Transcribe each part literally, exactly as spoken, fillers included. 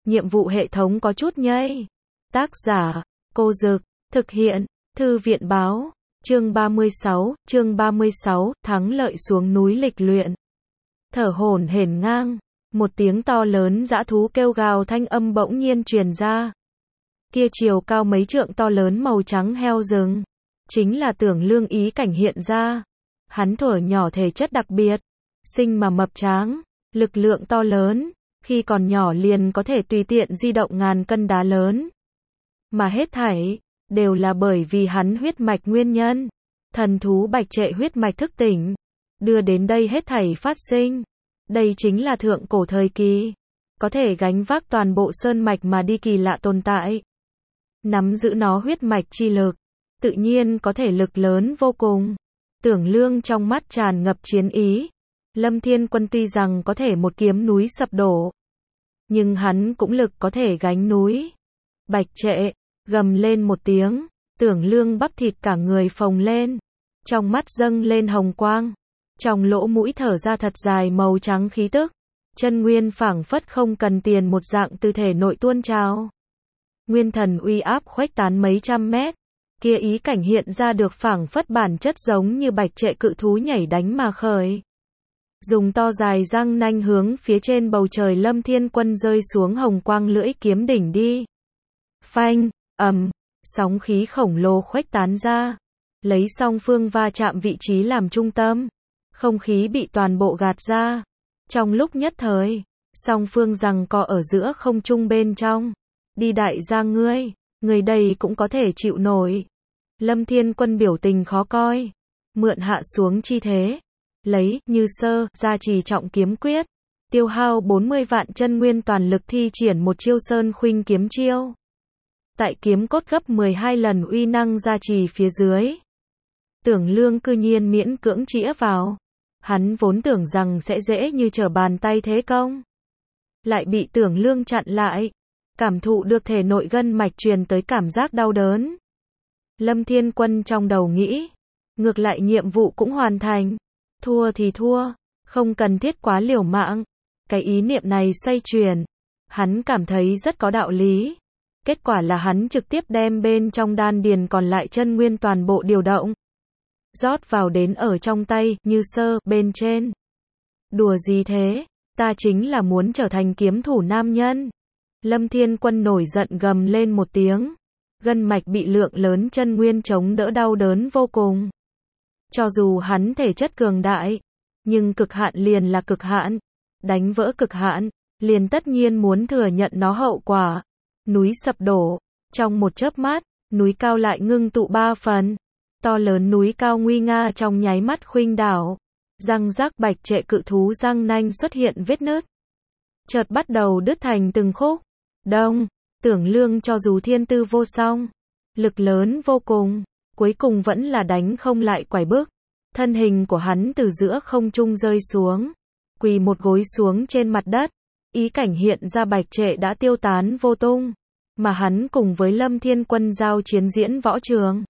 nhiệm vụ hệ thống có chút nhây. Tác giả, Cô Dực, thực hiện, Thư viện Báo, chương ba mươi sáu, chương ba mươi sáu, thắng lợi xuống núi lịch luyện. Thở hổn hển ngang, một tiếng to lớn dã thú kêu gào thanh âm bỗng nhiên truyền ra. Kia chiều cao mấy trượng to lớn màu trắng heo rừng, chính là Tưởng Lương ý cảnh hiện ra. Hắn thuở nhỏ thể chất đặc biệt, sinh mà mập tráng, lực lượng to lớn, khi còn nhỏ liền có thể tùy tiện di động ngàn cân đá lớn. Mà hết thảy, đều là bởi vì hắn huyết mạch nguyên nhân. Thần thú bạch trệ huyết mạch thức tỉnh, đưa đến đây hết thảy phát sinh. Đây chính là thượng cổ thời kỳ, có thể gánh vác toàn bộ sơn mạch mà đi kỳ lạ tồn tại. Nắm giữ nó huyết mạch chi lực, tự nhiên có thể lực lớn vô cùng. Tưởng Lương trong mắt tràn ngập chiến ý. Lâm Thiên Quân tuy rằng có thể một kiếm núi sập đổ, nhưng hắn cũng lực có thể gánh núi. Bạch trệ, gầm lên một tiếng, Tưởng Lương bắp thịt cả người phồng lên, trong mắt dâng lên hồng quang, trong lỗ mũi thở ra thật dài màu trắng khí tức, chân nguyên phảng phất không cần tiền một dạng từ thể nội tuôn trào. Nguyên thần uy áp khuếch tán mấy trăm mét, kia ý cảnh hiện ra được phảng phất bản chất giống như bạch trệ cự thú nhảy đánh mà khởi. Dùng to dài răng nanh hướng phía trên bầu trời Lâm Thiên Quân rơi xuống hồng quang lưỡi kiếm đỉnh đi. Phanh, ầm, sóng khí khổng lồ khuếch tán ra, lấy song phương va chạm vị trí làm trung tâm, không khí bị toàn bộ gạt ra. Trong lúc nhất thời, song phương giằng co ở giữa không trung bên trong. Đi đại gia ngươi, người đây cũng có thể chịu nổi. Lâm Thiên Quân biểu tình khó coi, mượn hạ xuống chi thế, lấy Như Sơ ra trì trọng kiếm quyết, tiêu hao bốn mươi vạn chân nguyên toàn lực thi triển một chiêu Sơn Khuynh kiếm chiêu. Tại kiếm cốt gấp mười hai lần uy năng gia trì phía dưới, Tưởng Lương cư nhiên miễn cưỡng chĩa vào. Hắn vốn tưởng rằng sẽ dễ như trở bàn tay thế công, lại bị Tưởng Lương chặn lại, cảm thụ được thể nội gân mạch truyền tới cảm giác đau đớn. Lâm Thiên Quân trong đầu nghĩ, ngược lại nhiệm vụ cũng hoàn thành, thua thì thua, không cần thiết quá liều mạng. Cái ý niệm này xoay chuyển, hắn cảm thấy rất có đạo lý. Kết quả là hắn trực tiếp đem bên trong đan điền còn lại chân nguyên toàn bộ điều động, rót vào đến ở trong tay Như Sơ bên trên. Đùa gì thế, ta chính là muốn trở thành kiếm thủ nam nhân. Lâm Thiên Quân nổi giận gầm lên một tiếng, gân mạch bị lượng lớn chân nguyên chống đỡ đau đớn vô cùng. Cho dù hắn thể chất cường đại, nhưng cực hạn liền là cực hạn, đánh vỡ cực hạn, liền tất nhiên muốn thừa nhận nó hậu quả. Núi sập đổ, trong một chớp mắt, núi cao lại ngưng tụ ba phần. To lớn núi cao nguy nga trong nháy mắt khuynh đảo, răng rác bạch trệ cự thú răng nanh xuất hiện vết nứt, chợt bắt đầu đứt thành từng khúc. Đông, Tưởng Lương cho dù thiên tư vô song, lực lớn vô cùng, cuối cùng vẫn là đánh không lại quải bước. Thân hình của hắn từ giữa không trung rơi xuống, quỳ một gối xuống trên mặt đất, ý cảnh hiện ra bạch trệ đã tiêu tán vô tung, mà hắn cùng với Lâm Thiên Quân giao chiến diễn võ trường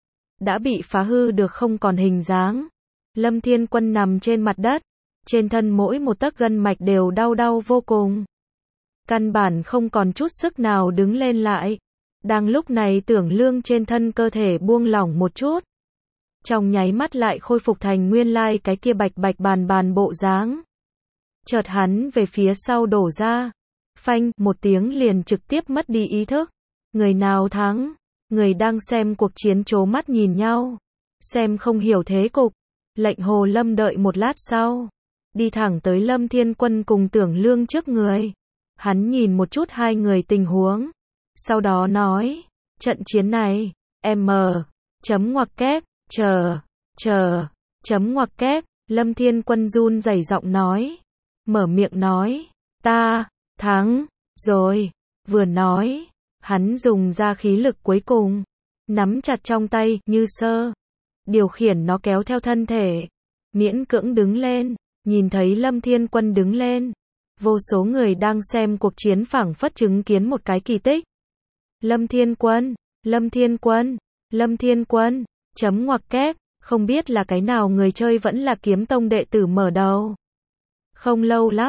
đã bị phá hư được không còn hình dáng. Lâm Thiên Quân nằm trên mặt đất, trên thân mỗi một tấc gân mạch đều đau đau vô cùng, căn bản không còn chút sức nào đứng lên lại. Đang lúc này Tưởng Lương trên thân cơ thể buông lỏng một chút, trong nháy mắt lại khôi phục thành nguyên lai cái kia bạch bạch bàn bàn bộ dáng. Chợt hắn về phía sau đổ ra, phanh, một tiếng liền trực tiếp mất đi ý thức. Người nào thắng? Người đang xem cuộc chiến trố mắt nhìn nhau, xem không hiểu thế cục. Lệnh Hồ Lâm đợi một lát sau, đi thẳng tới Lâm Thiên Quân cùng Tưởng Lương trước người. Hắn nhìn một chút hai người tình huống, sau đó nói, trận chiến này, em mờ, chấm ngoặc kép, chờ, chờ, chấm ngoặc kép. Lâm Thiên Quân run rẩy giọng nói, mở miệng nói, ta, thắng, rồi. Vừa nói, hắn dùng ra khí lực cuối cùng, nắm chặt trong tay Như Sơ, điều khiển nó kéo theo thân thể, miễn cưỡng đứng lên. Nhìn thấy Lâm Thiên Quân đứng lên, vô số người đang xem cuộc chiến phảng phất chứng kiến một cái kỳ tích. Lâm Thiên Quân, Lâm Thiên Quân, Lâm Thiên Quân, chấm ngoặc kép, không biết là cái nào người chơi vẫn là kiếm tông đệ tử mở đầu. Không lâu lắm,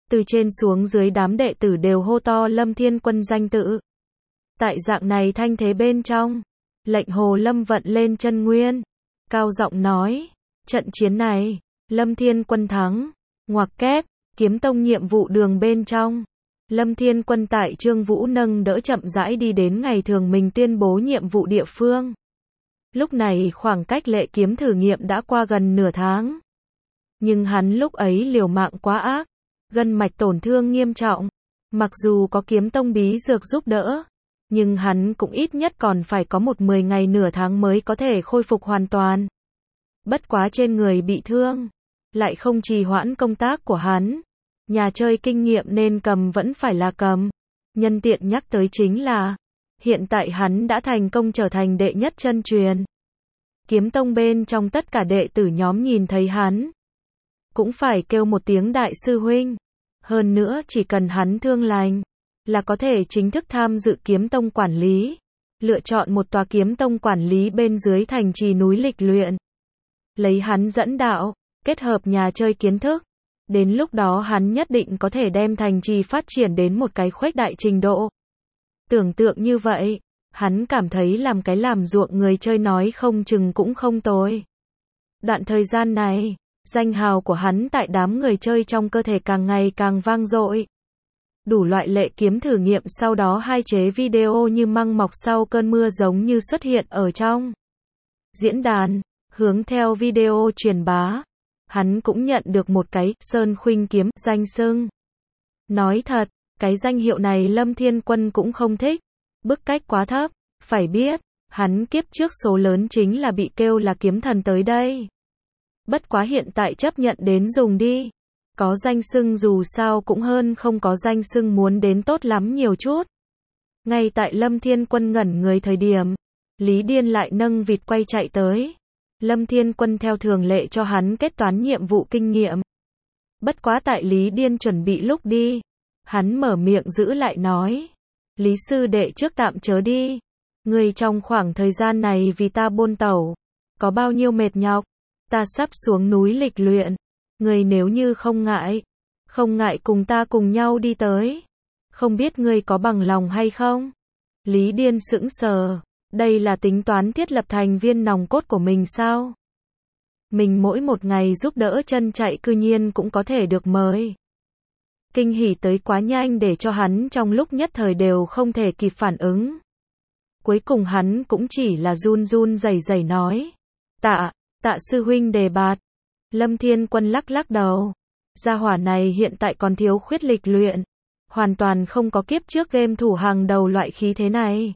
Từ trên xuống dưới đám đệ tử đều hô to Lâm Thiên Quân danh tự. Tại dạng này thanh thế bên trong, lệnh Hồ Lâm vận lên chân nguyên, cao giọng nói, trận chiến này, Lâm Thiên Quân thắng. Ngoặc kép, Kiếm Tông nhiệm vụ đường bên trong. Lâm Thiên Quân tại Trương Vũ nâng đỡ chậm rãi đi đến ngày thường mình tuyên bố nhiệm vụ địa phương. Lúc này khoảng cách lệ kiếm thử nghiệm đã qua gần nửa tháng. Nhưng hắn lúc ấy liều mạng quá ác, gân mạch tổn thương nghiêm trọng. Mặc dù có Kiếm Tông bí dược giúp đỡ, nhưng hắn cũng ít nhất còn phải có một mười ngày nửa tháng mới có thể khôi phục hoàn toàn. Bất quá trên người bị thương, lại không trì hoãn công tác của hắn. Nhà chơi kinh nghiệm nên cầm vẫn phải là cầm. Nhân tiện nhắc tới chính là, hiện tại hắn đã thành công trở thành đệ nhất chân truyền. Kiếm Tông bên trong tất cả đệ tử nhóm nhìn thấy hắn, cũng phải kêu một tiếng đại sư huynh. Hơn nữa chỉ cần hắn thương lành, là có thể chính thức tham dự Kiếm Tông quản lý. Lựa chọn một tòa Kiếm Tông quản lý bên dưới thành trì núi lịch luyện. Lấy hắn dẫn đạo, kết hợp nhà chơi kiến thức. Đến lúc đó hắn nhất định có thể đem thành trì phát triển đến một cái khuếch đại trình độ. Tưởng tượng như vậy, hắn cảm thấy làm cái làm ruộng người chơi nói không chừng cũng không tồi. Đoạn thời gian này, danh hào của hắn tại đám người chơi trong cơ thể càng ngày càng vang dội. Đủ loại lệ kiếm thử nghiệm sau đó hai chế video như măng mọc sau cơn mưa giống như xuất hiện ở trong diễn đàn, hướng theo video truyền bá. Hắn cũng nhận được một cái Sơn Khuynh Kiếm danh xưng. Nói thật, cái danh hiệu này Lâm Thiên Quân cũng không thích. Bức cách quá thấp. Phải biết, hắn kiếp trước số lớn chính là bị kêu là kiếm thần tới đây. Bất quá hiện tại chấp nhận đến dùng đi. Có danh xưng dù sao cũng hơn không có danh xưng muốn đến tốt lắm nhiều chút. Ngay tại Lâm Thiên Quân ngẩn người thời điểm, Lý Điên lại nâng vịt quay chạy tới. Lâm Thiên Quân theo thường lệ cho hắn kết toán nhiệm vụ kinh nghiệm. Bất quá tại Lý Điên chuẩn bị lúc đi, hắn mở miệng giữ lại nói. Lý sư đệ trước tạm chớ đi. Người trong khoảng thời gian này vì ta buôn tẩu, có bao nhiêu mệt nhọc, ta sắp xuống núi lịch luyện. Người nếu như không ngại, không ngại cùng ta cùng nhau đi tới. Không biết ngươi có bằng lòng hay không? Lý Điên sững sờ. Đây là tính toán thiết lập thành viên nòng cốt của mình sao? Mình mỗi một ngày giúp đỡ chân chạy cư nhiên cũng có thể được mời. Kinh hỉ tới quá nhanh để cho hắn trong lúc nhất thời đều không thể kịp phản ứng. Cuối cùng hắn cũng chỉ là run run rẩy rẩy nói. Tạ, tạ sư huynh đề bạt. Lâm Thiên Quân lắc lắc đầu. Gia hỏa này hiện tại còn thiếu khuyết lịch luyện. Hoàn toàn không có kiếp trước game thủ hàng đầu loại khí thế này.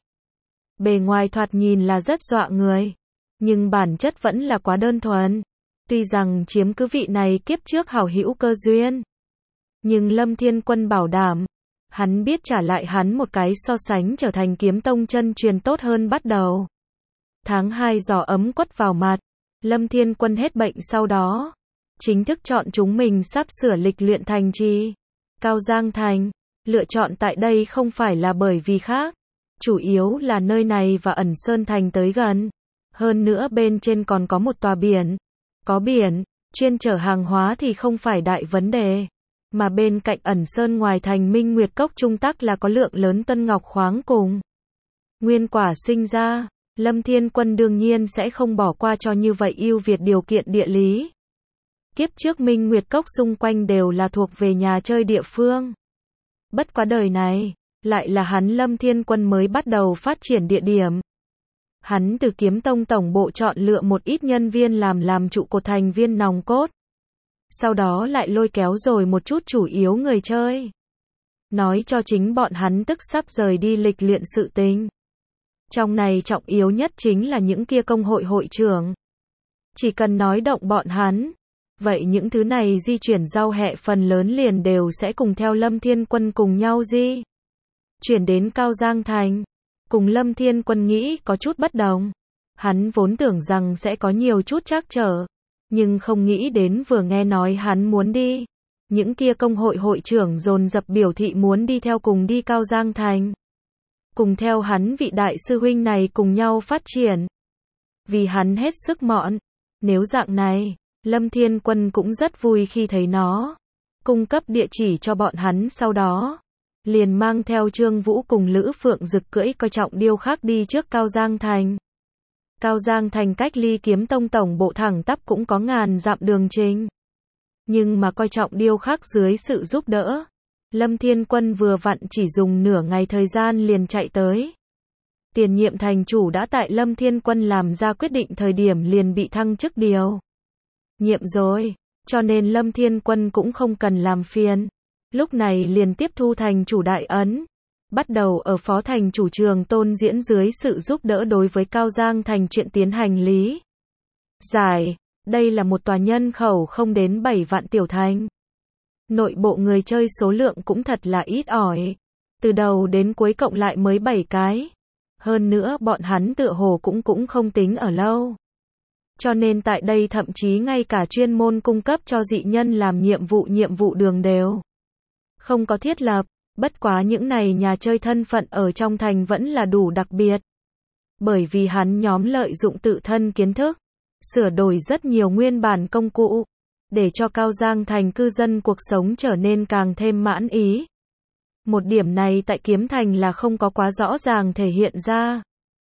Bề ngoài thoạt nhìn là rất dọa người, nhưng bản chất vẫn là quá đơn thuần. Tuy rằng chiếm cứ vị này kiếp trước hảo hữu cơ duyên, nhưng Lâm Thiên Quân bảo đảm, hắn biết trả lại hắn một cái so sánh trở thành kiếm tông chân truyền tốt hơn bắt đầu. Tháng hai gió ấm quất vào mặt, Lâm Thiên Quân hết bệnh sau đó, chính thức chọn chúng mình sắp sửa lịch luyện thành trì Cao Giang Thành. Lựa chọn tại đây không phải là bởi vì khác. Chủ yếu là nơi này và Ẩn Sơn Thành tới gần. Hơn nữa bên trên còn có một tòa biển. Có biển, chuyên chở hàng hóa thì không phải đại vấn đề. Mà bên cạnh Ẩn Sơn ngoài thành Minh Nguyệt Cốc trung tắc là có lượng lớn tân ngọc khoáng cùng nguyên quả sinh ra. Lâm Thiên Quân đương nhiên sẽ không bỏ qua cho như vậy ưu việt điều kiện địa lý. Kiếp trước Minh Nguyệt Cốc xung quanh đều là thuộc về nhà chơi địa phương. Bất quá đời này, lại là hắn Lâm Thiên Quân mới bắt đầu phát triển địa điểm. Hắn từ Kiếm Tông tổng bộ chọn lựa một ít nhân viên làm làm trụ cột thành viên nòng cốt. Sau đó lại lôi kéo rồi một chút chủ yếu người chơi. Nói cho chính bọn hắn tức sắp rời đi lịch luyện sự tình. Trong này trọng yếu nhất chính là những kia công hội hội trưởng. Chỉ cần nói động bọn hắn, vậy những thứ này di chuyển giao hẹ phần lớn liền đều sẽ cùng theo Lâm Thiên Quân cùng nhau di chuyển đến Cao Giang Thành. Cùng Lâm Thiên Quân nghĩ có chút bất đồng. Hắn vốn tưởng rằng sẽ có nhiều chút trắc trở, nhưng không nghĩ đến vừa nghe nói hắn muốn đi, những kia công hội hội trưởng dồn dập biểu thị muốn đi theo cùng đi Cao Giang Thành. Cùng theo hắn vị đại sư huynh này cùng nhau phát triển. Vì hắn hết sức mọn. Nếu dạng này, Lâm Thiên Quân cũng rất vui khi thấy nó. cung cấp địa chỉ cho bọn hắn sau đó. Liền mang theo Trương Vũ cùng Lữ Phượng Dực cưỡi coi trọng điêu khắc đi trước Cao Giang Thành. Cao Giang Thành cách ly Kiếm Tông tổng bộ thẳng tắp cũng có ngàn dặm đường trình. Nhưng mà coi trọng điêu khắc dưới sự giúp đỡ, Lâm Thiên Quân vừa vặn chỉ dùng nửa ngày thời gian liền chạy tới. Tiền nhiệm thành chủ đã tại Lâm Thiên Quân làm ra quyết định thời điểm liền bị thăng chức điều nhiệm rồi, cho nên Lâm Thiên Quân cũng không cần làm phiền. Lúc này liền tiếp thu thành chủ đại ấn, bắt đầu ở phó thành chủ Trường Tôn Diễn dưới sự giúp đỡ đối với Cao Giang Thành chuyện tiến hành lý giải. Đây là một tòa nhân khẩu không đến bảy vạn tiểu thành. Nội bộ người chơi số lượng cũng thật là ít ỏi. Từ đầu đến cuối cộng lại mới bảy cái. Hơn nữa bọn hắn tựa hồ cũng cũng không tính ở lâu. Cho nên tại đây thậm chí ngay cả chuyên môn cung cấp cho dị nhân làm nhiệm vụ nhiệm vụ đường đều không có thiết lập. Bất quá những này nhà chơi thân phận ở trong thành vẫn là đủ đặc biệt. Bởi vì hắn nhóm lợi dụng tự thân kiến thức, sửa đổi rất nhiều nguyên bản công cụ, để cho Cao Giang Thành cư dân cuộc sống trở nên càng thêm mãn ý. Một điểm này tại Kiếm Thành là không có quá rõ ràng thể hiện ra.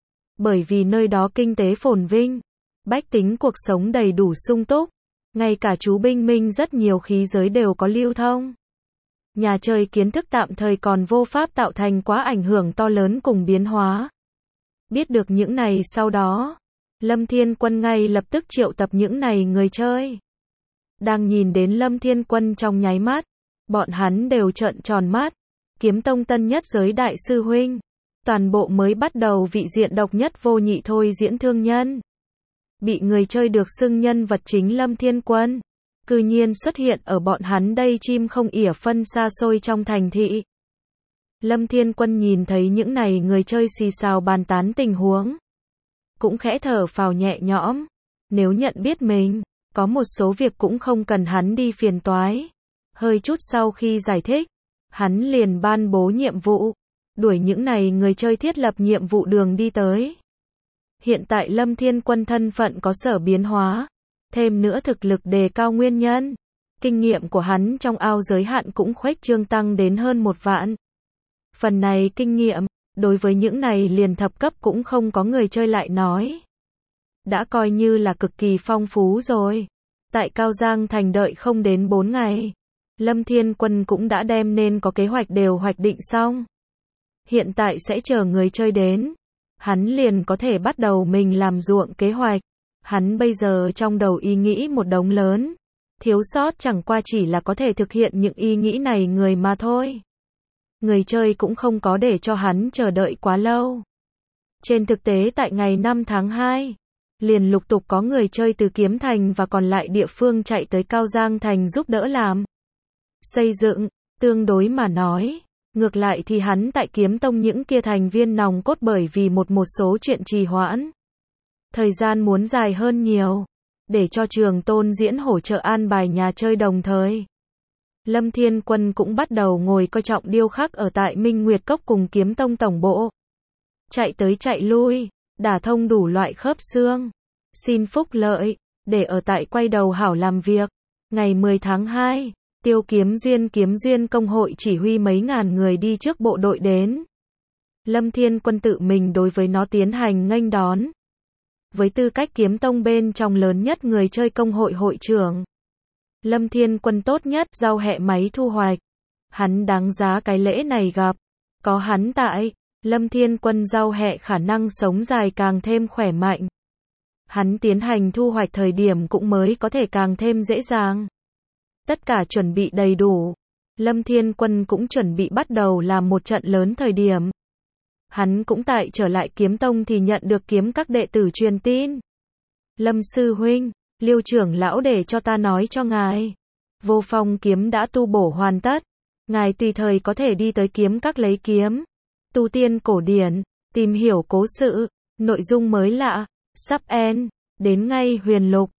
Bởi vì nơi đó kinh tế phồn vinh, bách tính cuộc sống đầy đủ sung túc, ngay cả chú binh minh rất nhiều khí giới đều có lưu thông. Nhà chơi kiến thức tạm thời còn vô pháp tạo thành quá ảnh hưởng to lớn cùng biến hóa. Biết được những này sau đó, Lâm Thiên Quân ngay lập tức triệu tập những này người chơi. Đang nhìn đến Lâm Thiên Quân trong nháy mắt, bọn hắn đều trợn tròn mắt. Kiếm Tông tân nhất giới đại sư huynh, toàn bộ mới bắt đầu vị diện độc nhất vô nhị thôi diễn thương nhân. Bị người chơi được xưng nhân vật chính Lâm Thiên Quân, cư nhiên xuất hiện ở bọn hắn đây chim không ỉa phân xa xôi trong thành thị. Lâm Thiên Quân nhìn thấy những này người chơi xì xào bàn tán tình huống, cũng khẽ thở phào nhẹ nhõm. Nếu nhận biết mình có một số việc cũng không cần hắn đi phiền toái. Hơi chút sau khi giải thích, hắn liền ban bố nhiệm vụ, đuổi những này người chơi thiết lập nhiệm vụ đường đi tới. Hiện tại Lâm Thiên Quân thân phận có sở biến hóa, thêm nữa thực lực đề cao nguyên nhân, kinh nghiệm của hắn trong ao giới hạn cũng khuếch trương tăng đến hơn một vạn. Phần này kinh nghiệm, đối với những này liền thập cấp cũng không có người chơi lại nói. Đã coi như là cực kỳ phong phú rồi. Tại Cao Giang Thành đợi không đến bốn ngày, Lâm Thiên Quân cũng đã đem nên có kế hoạch đều hoạch định xong. Hiện tại sẽ chờ người chơi đến, hắn liền có thể bắt đầu mình làm ruộng kế hoạch. Hắn bây giờ trong đầu ý nghĩ một đống lớn, thiếu sót chẳng qua chỉ là có thể thực hiện những ý nghĩ này người mà thôi. Người chơi cũng không có để cho hắn chờ đợi quá lâu. Trên thực tế tại ngày năm tháng hai, liền lục tục có người chơi từ Kiếm Thành và còn lại địa phương chạy tới Cao Giang Thành giúp đỡ làm xây dựng. Tương đối mà nói, ngược lại thì hắn tại Kiếm Tông những kia thành viên nòng cốt bởi vì một một số chuyện trì hoãn, thời gian muốn dài hơn nhiều, để cho Trường Tôn Diễn hỗ trợ an bài nhà chơi đồng thời. Lâm Thiên Quân cũng bắt đầu ngồi coi trọng điêu khắc ở tại Minh Nguyệt Cốc cùng Kiếm Tông tổng bộ. Chạy tới chạy lui, đả thông đủ loại khớp xương, xin phúc lợi, để ở tại quay đầu hảo làm việc. Ngày mười tháng hai, Tiêu Kiếm Duyên Kiếm Duyên công hội chỉ huy mấy ngàn người đi trước bộ đội đến. Lâm Thiên Quân tự mình đối với nó tiến hành nghênh đón. Với tư cách Kiếm Tông bên trong lớn nhất người chơi công hội hội trưởng, Lâm Thiên Quân tốt nhất giao hẹ máy thu hoạch. Hắn đáng giá cái lễ này gặp. Có hắn tại, Lâm Thiên Quân giao hẹ khả năng sống dài càng thêm khỏe mạnh. Hắn tiến hành thu hoạch thời điểm cũng mới có thể càng thêm dễ dàng. Tất cả chuẩn bị đầy đủ. Lâm Thiên Quân cũng chuẩn bị bắt đầu làm một trận lớn thời điểm. Hắn cũng tại trở lại Kiếm Tông thì nhận được kiếm các đệ tử truyền tin. Lâm sư huynh, Liêu trưởng lão để cho ta nói cho ngài. Vô Phong kiếm đã tu bổ hoàn tất. Ngài tùy thời có thể đi tới kiếm các lấy kiếm. Tu tiên cổ điển, tìm hiểu cố sự, nội dung mới lạ, sắp end, đến ngay huyền lục.